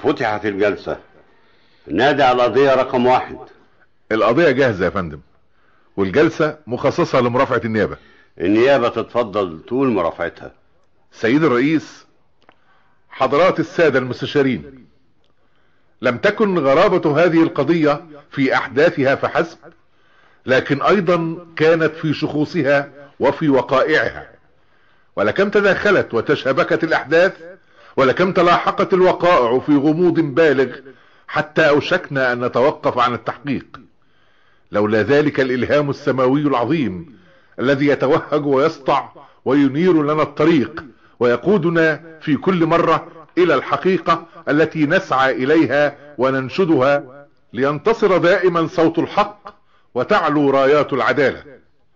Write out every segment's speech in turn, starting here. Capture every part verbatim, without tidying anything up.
فتحت الجلسة. نادي على القضية رقم واحد. القضية جاهزة يا فندم، والجلسة مخصصة لمرافعة النيابة. النيابة تتفضل تقول مرافعتها. سيد الرئيس، حضرات السادة المستشارين، لم تكن غرابة هذه القضية في أحداثها فحسب، لكن أيضا كانت في شخوصها وفي وقائعها، ولكم تداخلت وتشابكت الأحداث، ولكم تلاحقت الوقائع في غموض بالغ حتى أوشكنا أن نتوقف عن التحقيق، لولا ذلك الإلهام السماوي العظيم الذي يتوهج ويسطع وينير لنا الطريق ويقودنا في كل مرة إلى الحقيقة التي نسعى إليها وننشدها، لينتصر دائما صوت الحق وتعلو رايات العدالة.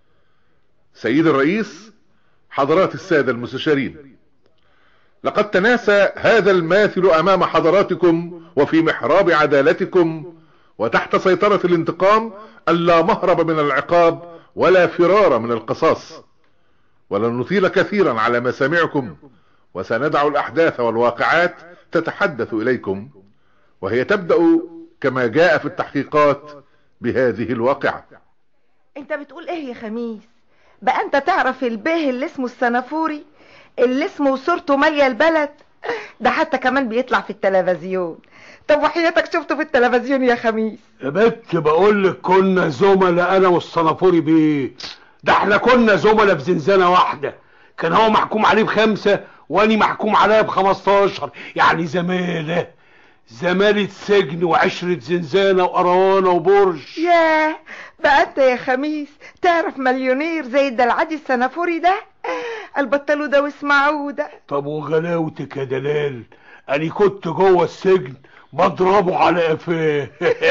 سيد الرئيس، حضرات السادة المستشارين، لقد تناسى هذا الماثل أمام حضراتكم وفي محراب عدالتكم وتحت سيطرة الانتقام ألا مهرب من العقاب ولا فرار من القصاص. ولن نطيل كثيرا على مسامعكم، وسندع الأحداث والواقعات تتحدث إليكم، وهي تبدأ كما جاء في التحقيقات بهذه الواقعة. انت بتقول ايه يا خميس؟ بقى انت تعرف البيه اللي اسمه السنافوري، اللي اسمه وصورته مالية البلد؟ ده حتى كمان بيطلع في التلفزيون. طب وحياتك شفته في التلفزيون يا خميس؟ يا بت بقولك كنا زملاء انا والسنافوري بيه، ده احنا كنا زملاء في زنزانة واحدة، كان هو محكوم عليه بخمسة واني محكوم عليها بخمستاشر، يعني زمالة زمالة سجن وعشرة زنزانة وقروانة وبرج. ياه، بقى انت يا خميس تعرف مليونير زي الدلعادي السنافوري ده؟ البطلوا ده واسمعوا ده. طب وغلاوتك يا دلال، اني كنت جوه السجن بضربه على قفاه.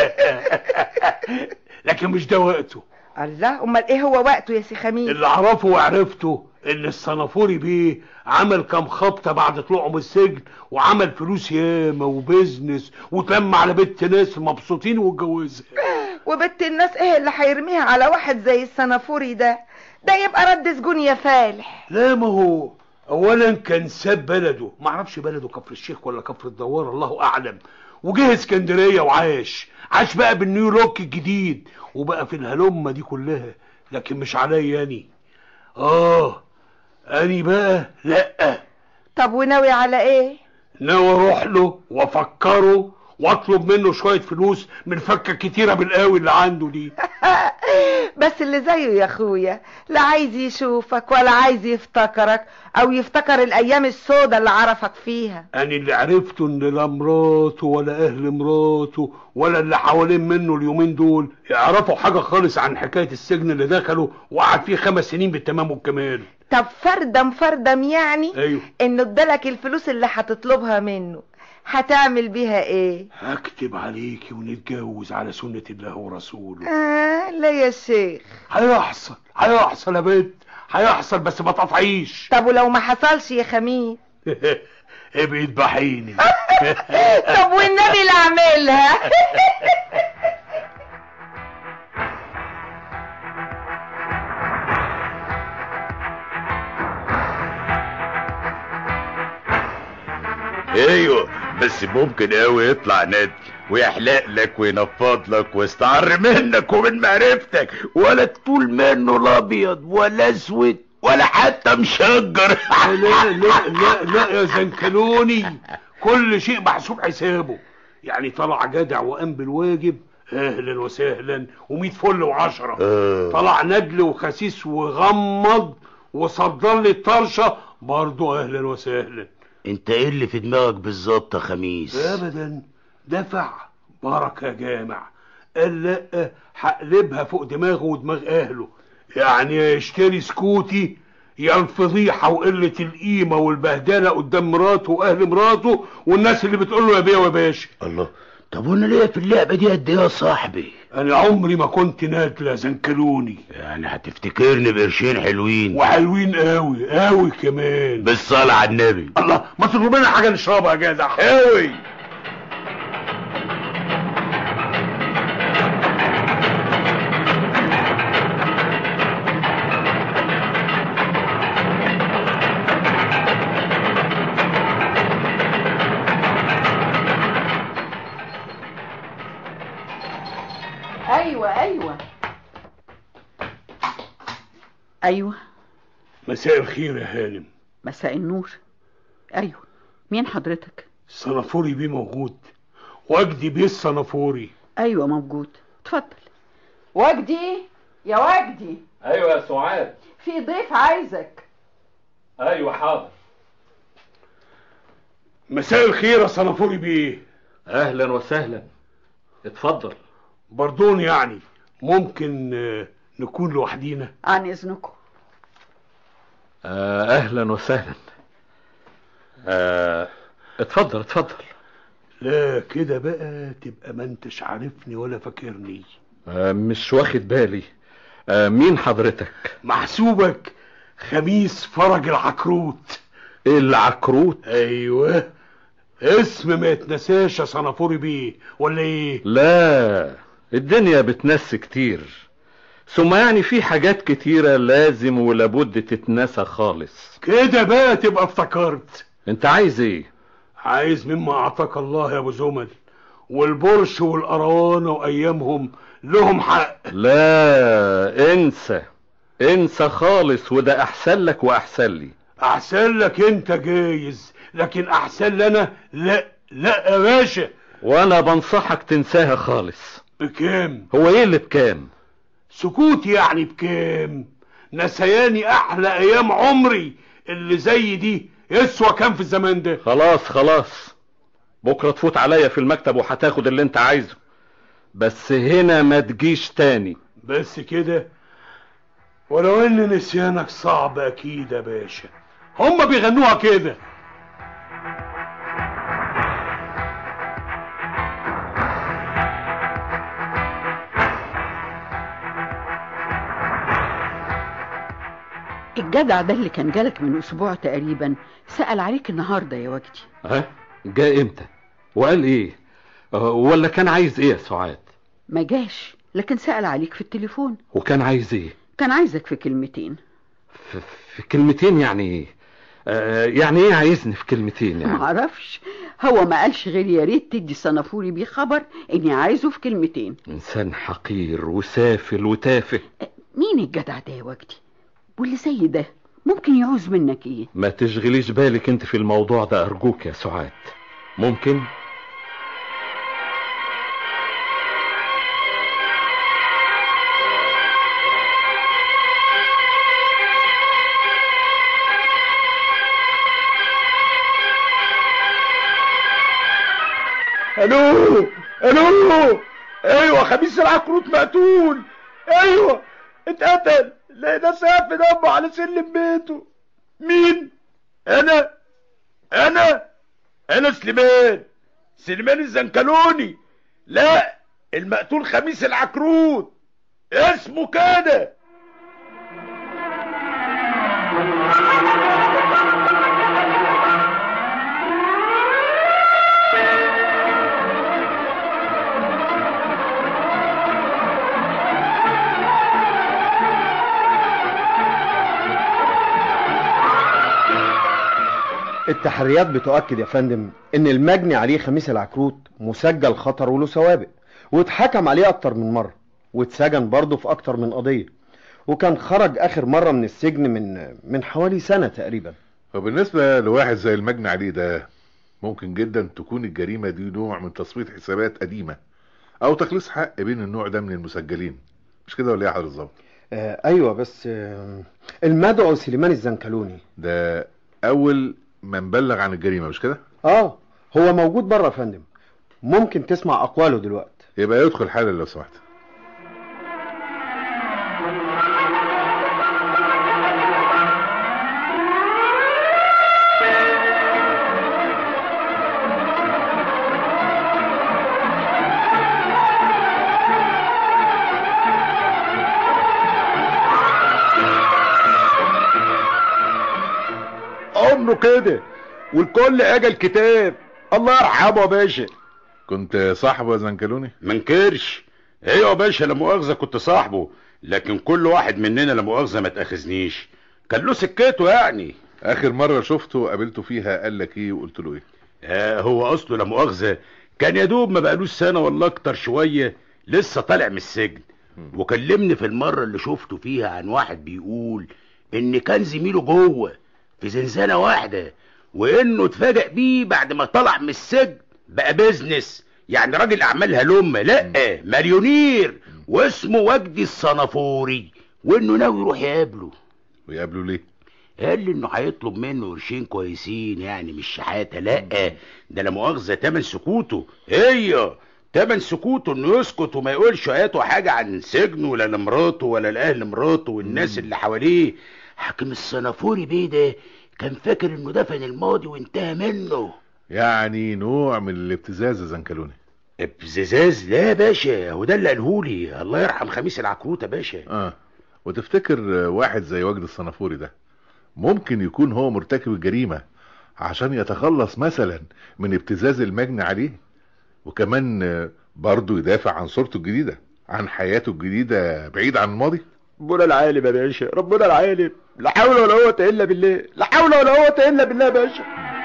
لكن مش ده وقته. الله، امال ايه هو وقته يا سي خميس؟ اللي اعرفه وعرفته ان السنافوري بيه عمل كام خبطه بعد طلوعه من السجن، وعمل فلوس ياما وبزنس، وتلم على بنت ناس مبسوطين واتجوزها. وبنت الناس ايه اللي هيرميها على واحد زي السنافوري ده؟ ده يبقى رد سجون يا فالح. لا، ما هو اولا كان ساب بلده، معرفش بلده كفر الشيخ ولا كفر الدوار الله اعلم، وجه اسكندريه وعاش عاش بقى بالنيويورك الجديد، وبقى في الهلمه دي كلها. لكن مش عليا اني اه اني بقى لا. طب وناوي على ايه؟ ناوي اروح له وافكره واطلب منه شويه فلوس من فكه كتيره بالقوي اللي عنده دي. بس اللي زيه يا اخويا لا عايز يشوفك ولا عايز يفتكرك او يفتكر الايام السوداء اللي عرفك فيها. انا اللي عرفته ان لا مراته ولا اهل مراته ولا اللي حوالين منه اليومين دول يعرفوا حاجه خالص عن حكايه السجن اللي دخله وقعد فيه خمس سنين بالتمام والكمال. طب فردم فردم يعني ايوه انه ادالك الفلوس اللي هتطلبها منه، هتعمل بيها ايه؟ هكتب عليكي ونتجوز على سنة الله ورسوله. آه لا يا شيخ. هيحصل هيحصل يا بنت، هيحصل بس ما تقطعيش. طب ولو ما حصلش يا خميس؟ ابقي اذبحيني. طب والنبي لا اعملها. ايوه بس ممكن قوي يطلع ندل ويحلق لك وينفض لك ويستعر منك ومن معرفتك، ولا تطول منه لا ابيض ولا اسود ولا حتى مشجر. لا لا لا لا يا زنكلوني، كل شيء محسوب حسابه. يعني طلع جدع وقام بالواجب اهلا وسهلا وميت فل وعشرة. أه. طلع ندل وخسيس وغمض وصدر لي الطرشه برضه اهلا وسهلا. انت ايه اللي في دماغك بالظبط يا خميس؟ ابدا دفع بركه يا جامع، قال لا هقلبها فوق دماغه ودماغ اهله، يعني يشتري سكوتي يا الفضيحه وقله القيمه والبهدله قدام مراته واهل مراته والناس اللي بتقول له يا بيه ويا باشا. الله، طب وانا ليا في اللعبه دي قد ايه يا صاحبي؟ انا عمري ما كنت نادله زنكلوني. يعني هتفتكرني بقرشين حلوين وحلوين قوي قوي كمان بالصلاه على النبي. الله، ما تطلب لنا حاجه نشربها يا جدع قوي. ايوه. مساء الخير يا هانم. مساء النور. ايوه، مين حضرتك؟ الصنافوري بيه موجود؟ وجدي بيه الصنافوري. ايوه موجود، اتفضل. وجدي، يا وجدي. ايوه يا سعاد. في ضيف عايزك. ايوه حاضر. مساء الخير يا صنافوري بيه. اهلا وسهلا، اتفضل. بردون يعني ممكن نكون لوحدينا؟ عن اذنكم. آه اهلا وسهلا. آه اتفضل اتفضل. لا كده بقى تبقى ما انتش عارفني ولا فاكرني. آه مش واخد بالي. آه مين حضرتك؟ محسوبك خميس فرج العكروت. العكروت؟ ايوه، اسم ما يتنساش يا صنافوري بيه، ولا ايه؟ لا، الدنيا بتنسي كتير، ثم يعني في حاجات كتيرة لازم ولابد تتنسى خالص. كده بقى تبقى افتكرت. انت عايز ايه؟ عايز مما اعطاك الله يا ابو زمل، والبرش والقروانه وايامهم لهم حق. لا انسى انسى خالص، وده احسن لك واحسن لي. احسن لك انت جايز، لكن احسن لنا لا لا يا باشا. وانا بنصحك تنساها خالص. بكام؟ هو ايه اللي بكام؟ سكوت يعني بكام؟ نسياني احلى ايام عمري اللي زي دي يسوى كام في الزمان ده؟ خلاص خلاص، بكرة تفوت عليا في المكتب وهتاخد اللي انت عايزه، بس هنا ما تجيش تاني. بس كده؟ ولو ان نسيانك صعب اكيد يا باشا، هما بيغنوها كده. الجدع ده اللي كان جالك من اسبوع تقريبا سأل عليك النهارده يا وجدي. ها؟ جاء امتى؟ وقال ايه؟ أه ولا كان عايز ايه يا سعاد؟ ما جاش، لكن سأل عليك في التليفون. وكان عايز ايه؟ كان عايزك في كلمتين. في, في كلمتين يعني ايه؟ آه يعني ايه عايزني في كلمتين يعني؟ معرفش، هو ما قالش غير يا ريت تدي صنافوري بيه خبر اني عايزه في كلمتين. انسان حقير وسافل وتافه. مين الجدع ده يا وجدي؟ واللي زي ده ممكن يعوز منك ايه؟ ما تشغليش بالك انت في الموضوع ده ارجوك يا سعاد. ممكن؟ الو الو. ايوه خميس العكروت مقتول. ايوه اتقتل، لقينا سقف دمه على سلم بيته. مين؟ انا انا انا سليمان سليمان الزنكلوني. لا، المقتول خميس العكروت، اسمه كده. التحريات بتؤكد يا فندم ان المجني عليه خميس العكروت مسجل خطر وله سوابق، واتحكم عليه اكتر من مرة، واتسجن برضه في اكتر من قضية، وكان خرج اخر مرة من السجن من من حوالي سنة تقريبا. وبالنسبة لواحد زي المجني عليه ده، ممكن جدا تكون الجريمة دي نوع من تصفية حسابات قديمة او تخليص حق بين النوع ده من المسجلين، مش كده ولا ايه يا حضرتك الظابط؟ آه ايوه، بس آه المدعو سليمان الزنكلوني ده اول من بلغ عن الجريمة، مش كده؟ اه هو موجود بره يا فندم، ممكن تسمع اقواله دلوقتي. يبقى يدخل حالا لو سمحت. عمره كده والكل اجل كتاب. الله يرحمه يا باشا. كنت صاحبه يا زنكلوني؟ منكرش. ايوه يا باشا، لا مؤاخذه كنت صاحبه، لكن كل واحد مننا لا مؤاخذه ما تاخذنيش، كان له سكته يعني. اخر مره شفته وقابلته فيها قال لك ايه وقلت له ايه؟ آه هو اصله لا مؤاخذه كان يا دوب ما بقالوش سنه ولا اكتر شويه، لسه طالع من السجن، وكلمني في المرة اللي شفته فيها عن واحد بيقول ان كان زميله جوه في زنزانة واحدة، وانه اتفاجأ بيه بعد ما طلع من السجن بقى بيزنس، يعني راجل اعمال هلمة، لا مليونير، واسمه وجدي الصنافوري، وانه ناوي يروح يقابله. ويقابله ليه؟ قال لي انه هيطلب منه قرشين كويسين، يعني مش شحاته، لا ده لا مؤاخذه تمن سكوته، هي تمن سكوته انه يسكت وما يقولش اياته حاجه عن سجنه ولا لمراته ولا لاهل مراته والناس اللي حواليه. حاكم الصنافوري بيه ده كان فاكر انه دفن الماضي وانتهى منه. يعني نوع من الابتزاز يا زنكلوني. ابتزاز؟ لا يا باشا، هو ده اللي قالهولي، الله يرحم خميس العكروت يا باشا. اه وتفتكر واحد زي وجد الصنافوري ده ممكن يكون هو مرتكب الجريمة عشان يتخلص مثلا من ابتزاز المجني عليه، وكمان برضه يدافع عن صورته الجديدة، عن حياته الجديدة بعيد عن الماضي؟ ربنا العالم يا باشا، ربنا العالم، لا حول ولا قوة الا بالله، لا حول ولا قوة الا بالله يا باشا.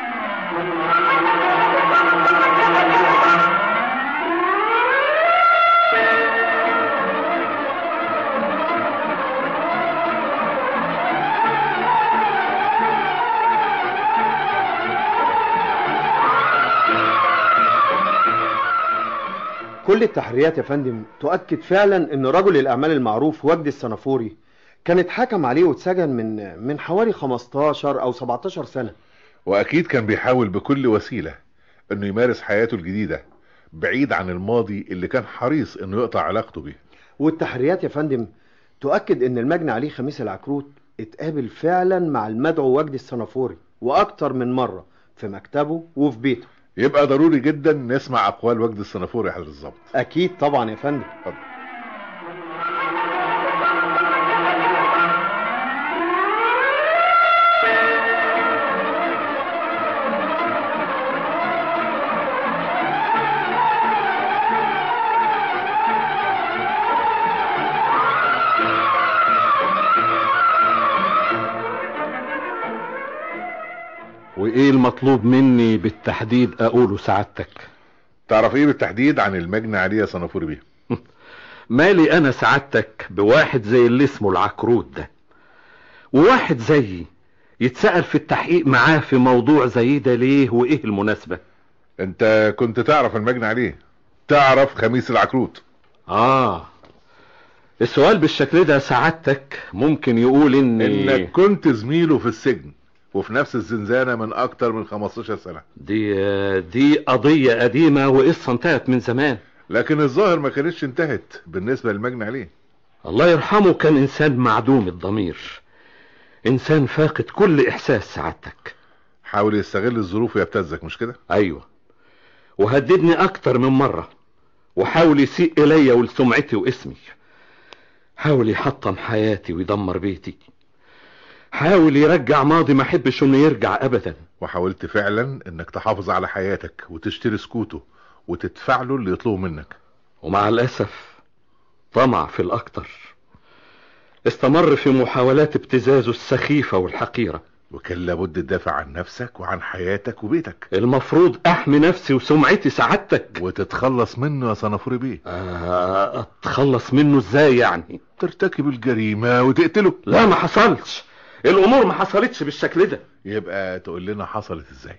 كل التحريات يا فندم تؤكد فعلا ان رجل الاعمال المعروف وجدي الصنافوري كان اتحكم عليه واتسجن من من حوالي خمستاشر او سبعتاشر سنة، واكيد كان بيحاول بكل وسيلة انه يمارس حياته الجديدة بعيد عن الماضي اللي كان حريص انه يقطع علاقته بيه. والتحريات يا فندم تؤكد ان المجني عليه خميس العكروت اتقابل فعلا مع المدعو وجدي الصنافوري واكتر من مرة في مكتبه وفي بيته. يبقى ضروري جدا نسمع اقوال وجدي الصنافوري يا حضرة الضابط. اكيد طبعا يا فندم. اتفضل. وايه المطلوب مني بالتحديد اقوله سعادتك؟ تعرف ايه بالتحديد عن المجني عليه يا صنافوري بيه؟ مالي انا سعادتك بواحد زي اللي اسمه العكروت ده، وواحد زيي يتسأل في التحقيق معاه في موضوع زي ده ليه وايه المناسبة؟ انت كنت تعرف المجني عليه، تعرف خميس العكروت؟ اه السؤال بالشكل ده سعادتك ممكن يقول ان انك كنت زميله في السجن وفي نفس الزنزانة من اكتر من خمستاشر سنة. دي دي قضية قديمة وقصة انتهت من زمان، لكن الظاهر ما كانتش انتهت بالنسبة للمجني عليه. الله يرحمه كان انسان معدوم الضمير، انسان فاقد كل احساس سعادتك. حاول يستغل الظروف ويبتزك، مش كده؟ ايوه، وهددني اكتر من مرة، وحاول يسيء الي ولسمعتي واسمي، حاول يحطم حياتي ويدمر بيتي، حاول يرجع ماضي ما حبش انه يرجع ابدا. وحاولت فعلا انك تحافظ على حياتك وتشتري سكوته وتدفع له اللي يطلبه منك، ومع الاسف طمع في الاكتر، استمر في محاولات ابتزازه السخيفة والحقيرة. وكان لابد تدافع عن نفسك وعن حياتك وبيتك. المفروض احمي نفسي وسمعتي سعادتك وتتخلص منه يا صنافوري بيه. آه اتخلص منه ازاي يعني؟ ترتكب الجريمة وتقتله. لا ما حصلش، الامور ما حصلتش بالشكل ده. يبقى تقول لنا حصلت ازاي؟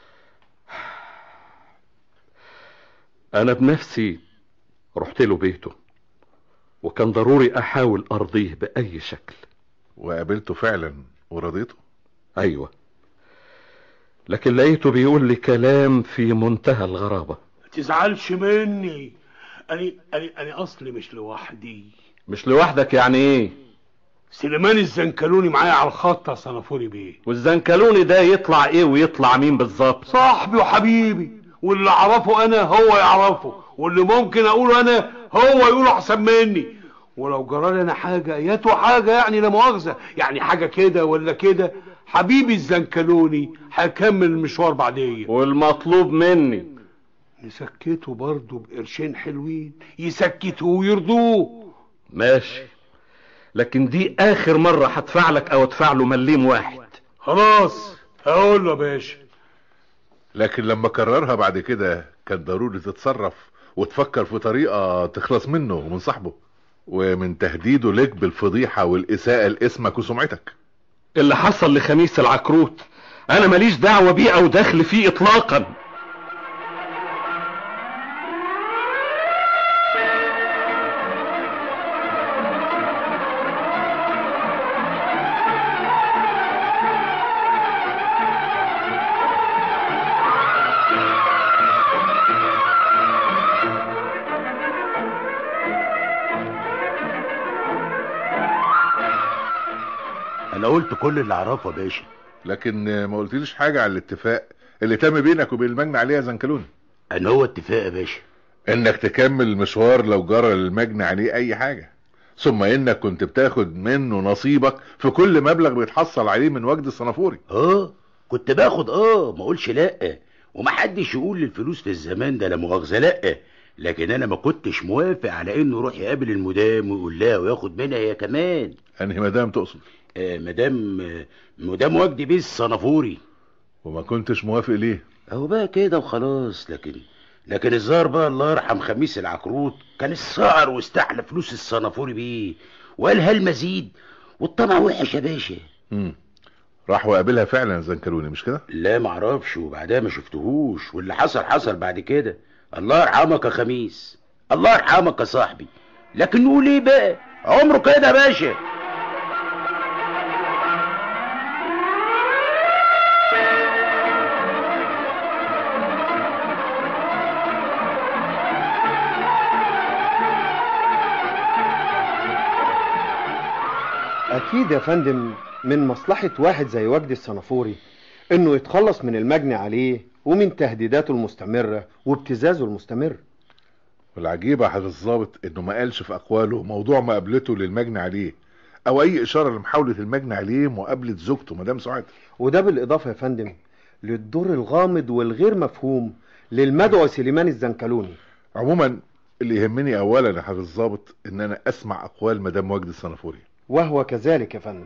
انا بنفسي رحت له بيته، وكان ضروري احاول ارضيه باي شكل. وقابلته فعلا ورضيته؟ ايوه، لكن لقيته بيقول لي كلام في منتهى الغرابة. تزعلش مني، انا انا انا اصلي مش لوحدي. مش لوحدك يعني ايه؟ سليمان الزنكلوني معايا على الخط يا صنافوري بيه. والزنكلوني ده يطلع ايه ويطلع مين بالظبط؟ صاحبي وحبيبي، واللي اعرفه انا هو يعرفه، واللي ممكن اقوله انا هو يقوله احسن مني. ولو جرالي انا حاجه ياتو حاجه يعني لا مؤاخذه، يعني حاجه كده ولا كده، حبيبي الزنكلوني هكمل المشوار بعدين. والمطلوب مني نسكته برضه بقرشين حلوين يسكتوه ويرضوه. ماشي، لكن دي اخر مرة هدفع لك او ادفع له مليم واحد. خلاص هقول له يا باشا. لكن لما كررها بعد كده كان ضروري تتصرف وتفكر في طريقة تخلص منه ومن صاحبه. ومن تهديده لك بالفضيحة والإساءة لاسمك وسمعتك. اللي حصل لخميس العكروت انا ماليش دعوة بيه او دخل فيه اطلاقا. انا قلت كل اللي اعرفه يا باشا. لكن ما قلتليش حاجة على الاتفاق اللي تم بينك وبين المجني عليه يا زنكلوني. ان هو اتفاق يا باشا انك تكمل المشوار لو جرى للمجني عليه اي حاجة، ثم انك كنت بتاخد منه نصيبك في كل مبلغ بيتحصل عليه من وجد الصنافوري. اه كنت باخد، اه ما اقولش لا، ومحدش يقول للفلوس في الزمان ده لا مؤاخذة لا، لكن انا ما كنتش موافق على انه يروح يقابل المدام ويقول لها وياخد منها هي كمان. انهي مدام تقصد؟ آه مدام آه مدام وجدي بيه الصنافوري. وما كنتش موافق ليه؟ اهو بقى كده وخلاص. لكن لكن الظاهر بقى الله يرحم خميس العكروت كان السعر واستحلى فلوس الصنافوري بيه وقال هالمزيد، والطمع وحش يا باشا. امم راح وقابلها فعلا زنكلوني مش كده؟ لا معرفش، وبعدها ما شفتهوش، واللي حصل حصل بعد كده. الله يرحمك يا خميس، الله يرحمك يا صاحبي. لكن نقول ايه بقى، عمره كده يا باشا. اكيد يا فندم من مصلحة واحد زي وجدي الصنافوري انه يتخلص من المجني عليه ومن تهديداته المستمرة وابتزازه المستمر. والعجيب يا حضرة الضابط انه ما قالش في اقواله موضوع مقابلته للمجني عليه او اي اشارة لمحاولة المجني عليه مقابلة زوجته مدام سعاد. وده بالاضافة يا فندم للدور الغامض والغير مفهوم للمدعو سليمان الزنكلوني. عموما اللي يهمني اولا يا حضرة الضابط ان انا اسمع اقوال مدام وجدي الصنافوري. وهو كذلك يا فندم.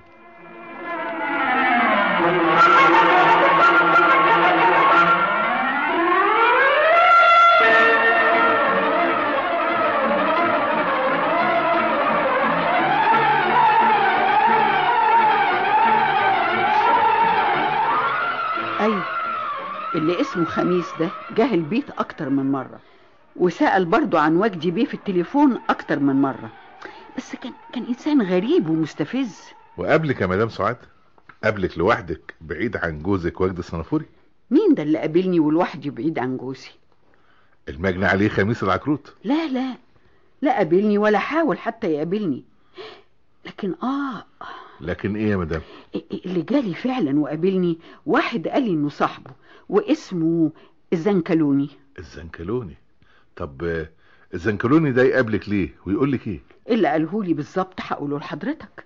ايوه، اللي اسمه خميس ده جه البيت اكتر من مرة وسأل برضو عن وجدي بيه في التليفون اكتر من مرة، بس كان كان انسان غريب ومستفز. وقابلك يا مدام سعاد؟ قابلك لوحدك بعيد عن جوزك وجدي الصنافوري؟ مين ده اللي قابلني ولوحدي بعيد عن جوزي؟ المجني عليه خميس العكروت. لا لا لا قابلني ولا حاول حتى يقابلني. لكن اه لكن ايه يا مدام؟ اللي جالي فعلا وقابلني واحد قال لي انه صاحبه واسمه الزنكلوني. الزنكلوني؟ طب الزنكلوني ده يقابلك ليه ويقول لك ايه؟ اللي قاله لي بالظبط هقوله لحضرتك.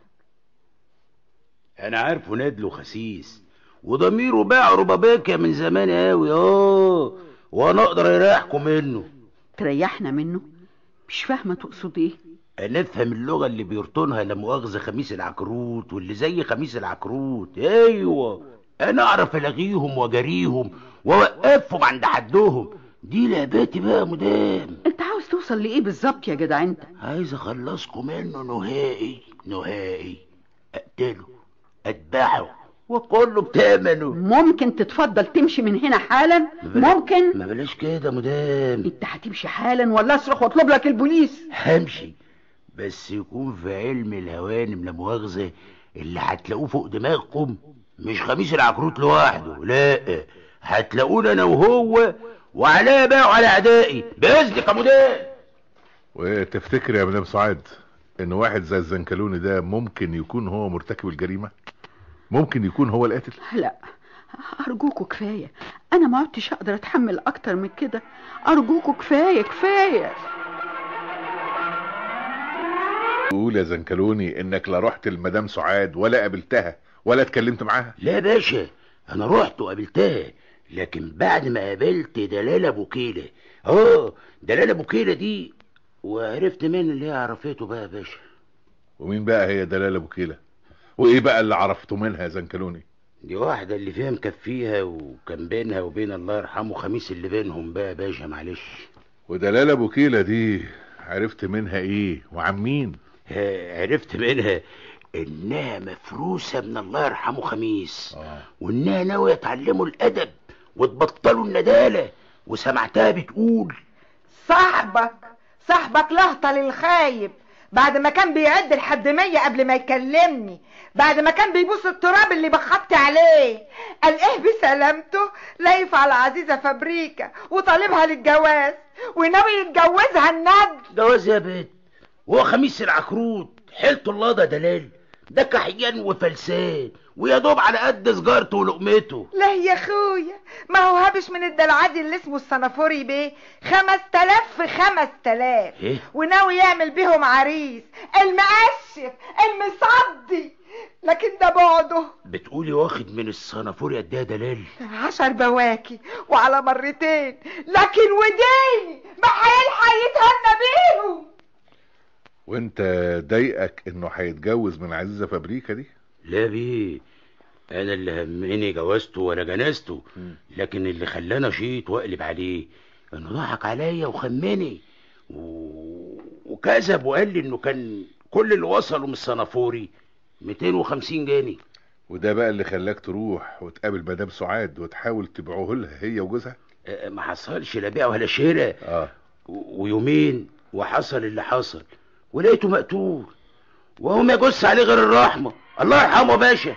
انا عارفه نادله خسيس وضميره باع ربابيكا من زمان قوي، اه وانا اقدر اريحكم منه. تريحنا منه؟ مش فاهمه تقصد ايه. انا افهم اللغه اللي بيرطنها لا مؤاخذه خميس العكروت واللي زي خميس العكروت. ايوه انا اعرف الغيهم واجاريهم واوقفهم عند حدهم. دي لعبتي بقى يا مدام. انت عاوز توصل لايه بالظبط يا جدع انت؟ عايز اخلصكم منه نهائي نهائي، اقتله اتبعه وكله بتامنه. ممكن تتفضل تمشي من هنا حالا؟ ممكن؟ ما بلاش كده يا مدام. انت هتمشي حالا ولا اصرخ واطلب لك البوليس؟ همشي بس يكون في علم الهوانم لا مؤاخذه اللي هتلاقوه فوق دماغكم مش خميس العكروت لوحده، لا هتلاقونا انا وهو وعليا بقى وعلى اعدائي باذنك يا مدام. وتفتكر يا مدام سعاد ان واحد زي الزنكلوني ده ممكن يكون هو مرتكب الجريمة؟ ممكن يكون هو القاتل؟ لا ارجوكوا كفاية، انا ما عدتش اقدر اتحمل اكتر من كده. ارجوكوا كفاية كفاية. قول يا زنكلوني انك لا رحت لمدام سعاد ولا قابلتها ولا اتكلمت معاها؟ لا يا باشا انا رحت وقابلتها، لكن بعد ما قابلت دلالة بوكيلة. اه دلالة بوكيلة دي وعرفت مين اللي هي عرفته بقى يا باشا. ومين بقى هي دلالة بوكيلة؟ وايه بقى اللي عرفته منها يا زنكلوني؟ دي واحدة اللي فيها مكفيها وكان بينها وبين الله يرحمه خميس اللي بينهم بقى يا باشا معلش. ودلالة بوكيلة دي عرفت منها ايه وعن مين؟ عرفت منها انها مفروسه من الله يرحمه خميس. آه. وانها ناويه تعلموا الادب وتبطلوا النداله، وسمعتها بتقول صاحبك صاحبك لهطل الخايب بعد ما كان بيعد لحد مية قبل ما يكلمني، بعد ما كان بيبوس التراب اللي بخبت عليه، قال ايه بسلامته لايف على عزيزة فابريكا وطالبها للجواز وناوي يتجوزها الند. جواز يا بنت؟ وهو خميس العكروت حيلته الله ده دلال؟ ده كحيان وفلسان ويا دوب على قد سجارته ولقمته. لا يا اخويا، ما هو هابش من الدلعادي اللي اسمه الصنافوري بيه خمس تلاف في خمس تلاف إيه؟ وناوي يعمل بيهم عريس المقشف المصدي، لكن ده بعده. بتقولي واخد من الصنافوري قد ايه دلال؟ عشر بواكي وعلى مرتين، لكن وديني ما هيلحق يتهنى بيهم. وانت ضايقك انه هيتجوز من عزيزة فابريكا دي؟ لا بيه، انا اللي همني جوازته ولا جنازته، لكن اللي خلاني اشيط واقلب عليه انه ضحك عليا وخمني و... وكذب وقال لي انه كان كل اللي وصلوا من الصنافوري مئتين وخمسين جنيه. وده بقى اللي خلاك تروح وتقابل مدام سعاد وتحاول تبيعه لها هي وجوزها؟ أه ما حصلش لا بيع ولا شراء. اه و... ويومين وحصل اللي حصل ولقيته مقتول وهو ما يجوز عليه غير الرحمه. الله يرحمه يا باشا.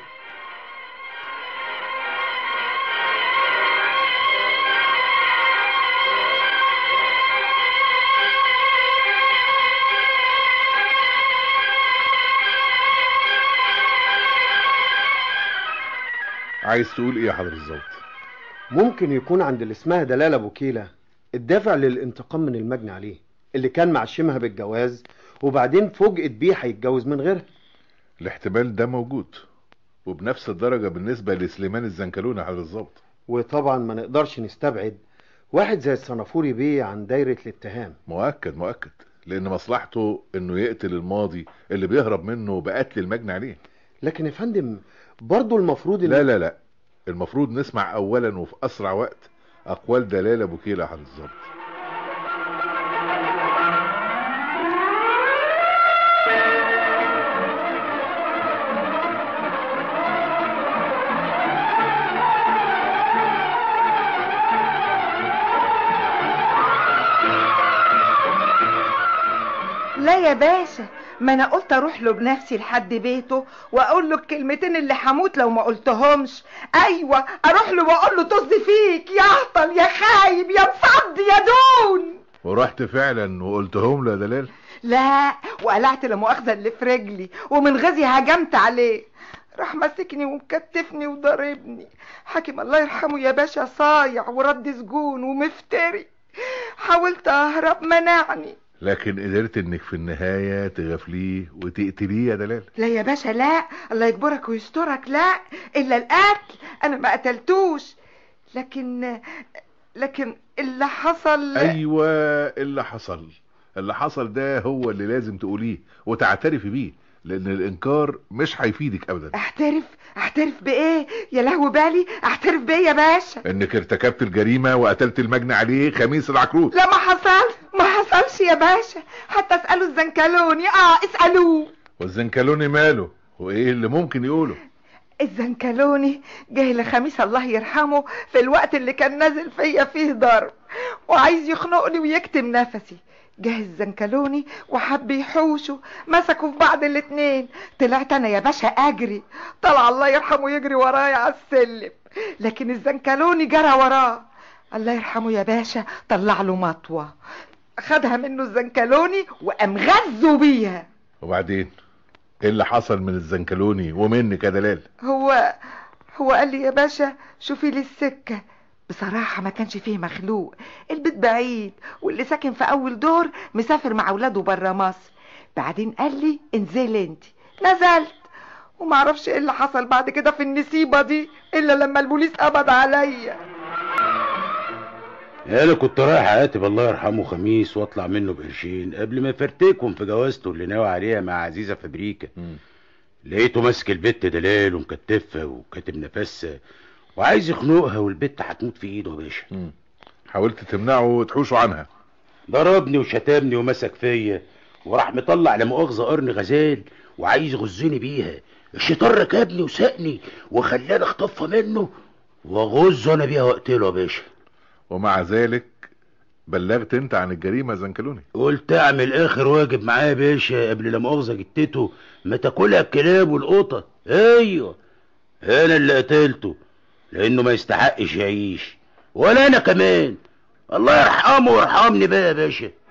عايز تقول ايه يا حضرة الظابط؟ ممكن يكون عند اللي اسمها دلال ابو كيلة الدافع للانتقام من المجني عليه اللي كان معشمها بالجواز وبعدين فوجئت بيه هيتجوز من غيرها. الاحتمال ده موجود وبنفس الدرجة بالنسبة لسليمان الزنكلوني يا حضرة الظابط. وطبعا ما نقدرش نستبعد واحد زي الصنافوري بيه عن دايرة الاتهام. مؤكد مؤكد، لان مصلحته انه يقتل الماضي اللي بيهرب منه بقتل المجني عليه. لكن يا فندم برضه المفروض لا لا لا المفروض نسمع اولا وفي اسرع وقت اقوال دلال ابو كيلة يا حضرة الظابط. لا يا باشا، ما انا قلت اروح له بنفسي لحد بيته واقول له الكلمتين اللي هموت لو ما قلتهمش. ايوه اروح له واقول له طز فيك يا اهطل يا خايب يا مصدي يا دون. ورحت فعلا وقلتهم له يا دلال؟ لا، وقلعت لا مؤاخذه اللي في رجلي ومن غزي هجمت عليه، راح ماسكني ومكتفني وضربني. حاكم الله يرحمه يا باشا صايع ورد سجون ومفتري. حاولت اهرب منعني. لكن قدرت انك في النهاية تغفليه وتقتليه يا دلال؟ لا يا باشا لا، الله يجبرك ويسترك، لا الا القتل، انا ما قتلتوش. لكن لكن اللي حصل. ايوه اللي حصل اللي حصل ده هو اللي لازم تقوليه وتعترفي بيه، لان الانكار مش هيفيدك ابدا. احترف احترف بايه يا لهو بالي؟ احترف بايه يا باشا؟ انك ارتكبت الجريمة وقتلت المجني عليه خميس العكروت. لا ما حصل ما حصلش يا باشا، حتى اسألوا الزنكلوني. اه اسألوه. والزنكلوني ماله؟ وايه اللي ممكن يقوله؟ الزنكلوني جه لخميس الله يرحمه في الوقت اللي كان نازل فيا فيه ضرب وعايز يخنقني ويكتم نفسي. جه الزنكلوني وحب يحوشه، مسكوا في بعض الاتنين. طلعت انا يا باشا اجري، طلع الله يرحمه يجري ورايا على السلم، لكن الزنكلوني جرى وراه. الله يرحمه يا باشا طلع له مطوه، خدها منه الزنكلوني وقام غزوا بيها. وبعدين ايه اللي حصل من الزنكلوني ومنك يا دلال؟ هو هو قال لي يا باشا شوفي لي السكه. بصراحة ما كانش فيه مخلوق، البيت بعيد واللي ساكن في اول دور مسافر مع اولاده برا مصر. بعدين قال لي انزل انت، نزلت وما اعرفش ايه اللي حصل بعد كده في النسيبة دي الا لما البوليس قبض عليا. انا كنت رايح اقاتب الله يرحمه خميس واطلع منه بقرشين قبل ما يفرتكم في جوازته اللي ناوي عليها مع عزيزة فابريكا. م. لقيته ماسك البت دلال ومكتفها وكاتب نفسها وعايز يخنقها والبت هتموت في ايده يا باشا. حاولت تمنعه وتحوشه عنها؟ ضربني وشتمني ومسك فيا وراح مطلع لمؤاخذة قرن غزال وعايز يغزني بيها. الشيطان ركبني وسقني وخلاني اخطفها منه واغز انا بيها واقتله يا باشا. ومع ذلك بلغت انت عن الجريمة زنكلوني؟ قلت اعمل اخر واجب معاه يا باشا قبل لا مؤاخذة جتته ما تاكلها الكلاب والقطط. ايوه انا اللي قتلته لانه ما يستحقش يعيش ولا انا كمان. الله يرحمه ويرحمني بقى يا باشا.